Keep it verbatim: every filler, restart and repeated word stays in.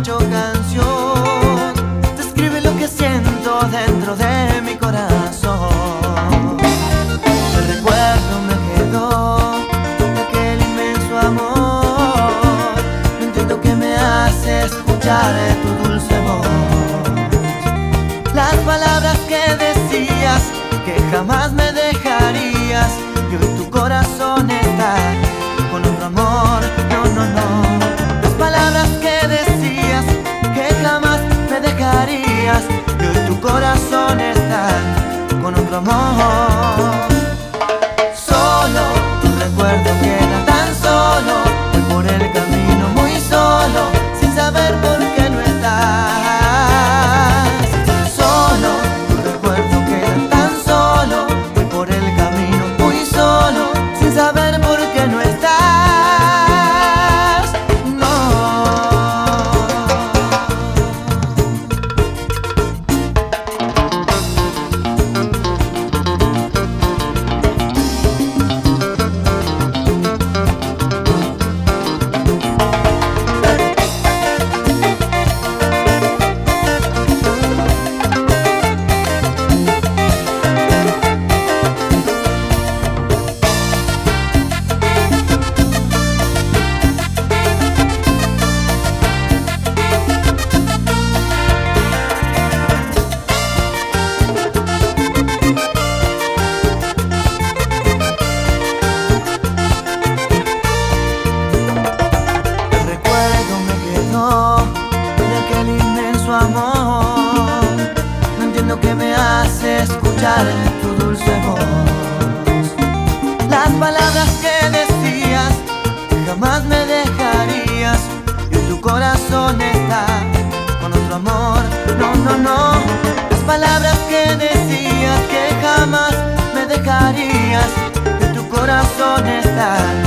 hecho canción, describe lo que siento dentro de mi corazón. El recuerdo me quedó de aquel inmenso amor. No entiendo qué me hace escuchar tu dulce voz. Las palabras que decías que jamás me dejarías, y hoy tu corazón está con otro amor. No, no, no. Las palabras que decías que jamás me dejarías, y hoy tu corazón está con otro amor. Solo tu recuerdo queda tan solo, voy por el camino muy solo, sin saber por qué no estás. Solo tu recuerdo queda tan solo, voy por el camino muy solo, sin saber por qué no estás. Amor, no entiendo qué me hace escuchar tu dulce voz. Las palabras que decías que jamás me dejarías, y hoy tu corazón está con otro amor. No, no, no. Las palabras que decías que jamás me dejarías, y hoy tu corazón está